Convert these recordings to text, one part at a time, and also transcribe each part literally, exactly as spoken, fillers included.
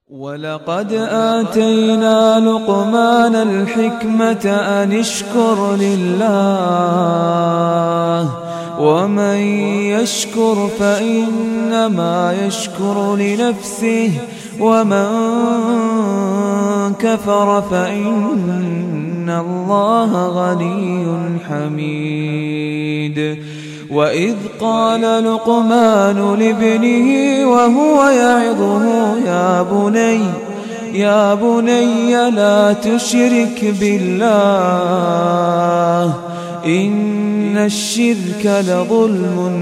ولقد آتينا لقمان الحكمة أن اشكر لله ومن يشكر فإنما يشكر لنفسه ومن كفر فإن الله غني حميد. وإذ قال لقمان لابنه وهو يعظه يا بني يا بني لا تشرك بالله إن الشرك لظلم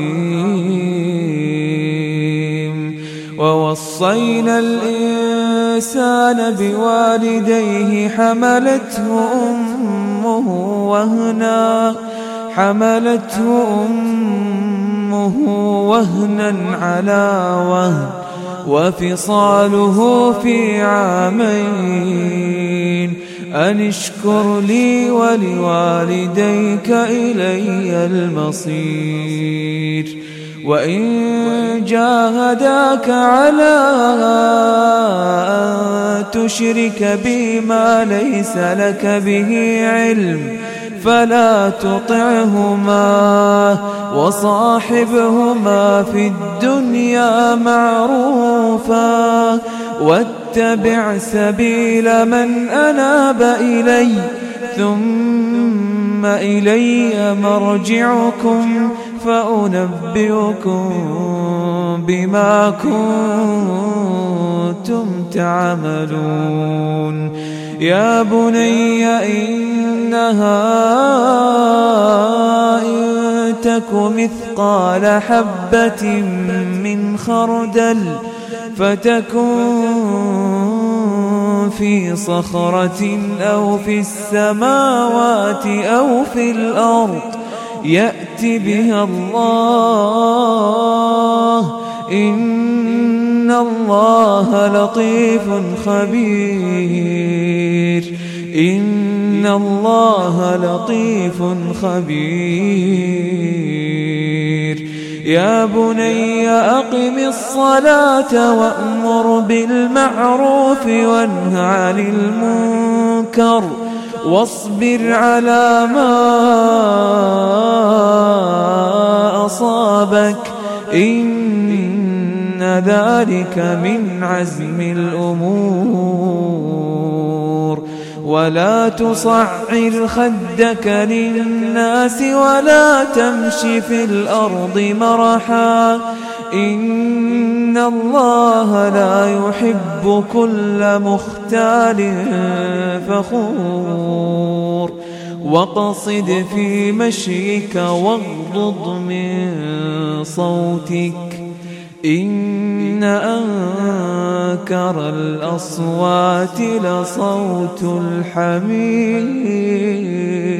عظيم. ووصينا الإنسان بوالديه حملته أمه وهنا حملته أمه وهنا على وهن وفصاله في عامين أن اشكر لي ولوالديك إلي المصير. وإن جاهداك على أن تشرك بي ما ليس لك به علم فلا تطعهما وصاحبهما في الدنيا معروفا واتبع سبيل من أناب إلي ثم إلي مرجعكم فأنبئكم بما كنتم تعملون. يا بني إنها إن تك مثقال حبة من خردل فتكن في صخرة أو في السماوات أو في الأرض يأت بها الله إن الله لطيف خبير إن الله لطيف خبير. يا بني أقم الصلاة وأمر بالمعروف وانه عن المنكر واصبر على ما أصابك إن ذلك من عزم الأمور. ولا تصعر خدك للناس ولا تمش في الأرض مرحا إن الله لا يحب كل مختال فخور. واقصد في مشيك واغضض من صوتك إن أنكر الأصوات لصوت الحمير.